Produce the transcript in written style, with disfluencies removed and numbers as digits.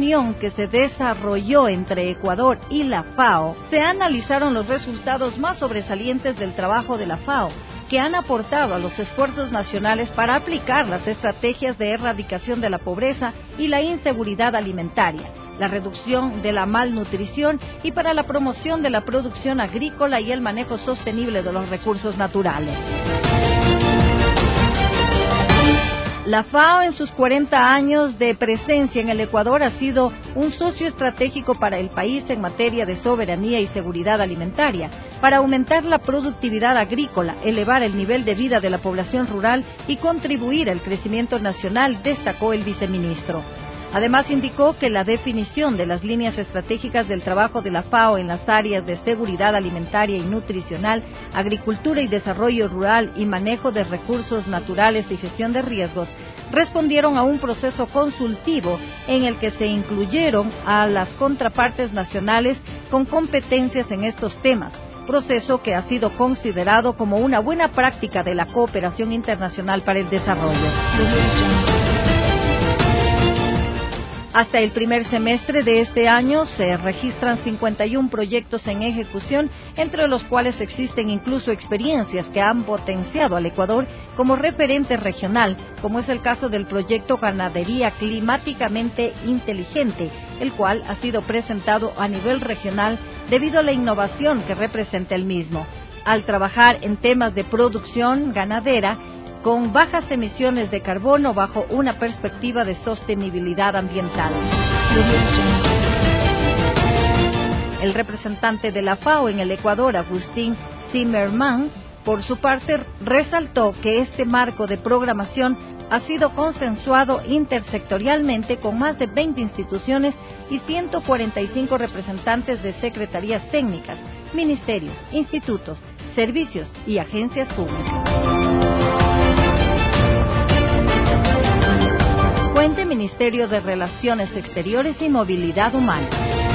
reunión que se desarrolló entre Ecuador y la FAO, se analizaron los resultados más sobresalientes del trabajo de la FAO, que han aportado a los esfuerzos nacionales para aplicar las estrategias de erradicación de la pobreza y la inseguridad alimentaria, la reducción de la malnutrición y para la promoción de la producción agrícola y el manejo sostenible de los recursos naturales. La FAO en sus 40 años de presencia en el Ecuador ha sido un socio estratégico para el país en materia de soberanía y seguridad alimentaria, para aumentar la productividad agrícola, elevar el nivel de vida de la población rural y contribuir al crecimiento nacional, destacó el viceministro. Además, indicó que la definición de las líneas estratégicas del trabajo de la FAO en las áreas de seguridad alimentaria y nutricional, agricultura y desarrollo rural y manejo de recursos naturales y gestión de riesgos respondieron a un proceso consultivo en el que se incluyeron a las contrapartes nacionales con competencias en estos temas, proceso que ha sido considerado como una buena práctica de la cooperación internacional para el desarrollo. Hasta el primer semestre de este año se registran 51 proyectos en ejecución, entre los cuales existen incluso experiencias que han potenciado al Ecuador como referente regional, como es el caso del proyecto Ganadería Climáticamente Inteligente, el cual ha sido presentado a nivel regional debido a la innovación que representa el mismo. Al trabajar en temas de producción ganadera, con bajas emisiones de carbono bajo una perspectiva de sostenibilidad ambiental. El representante de la FAO en el Ecuador, Agustín Zimmermann, por su parte, resaltó que este marco de programación ha sido consensuado intersectorialmente con más de 20 instituciones y 145 representantes de secretarías técnicas, ministerios, institutos, servicios y agencias públicas. Fuente: Ministerio de Relaciones Exteriores y Movilidad Humana.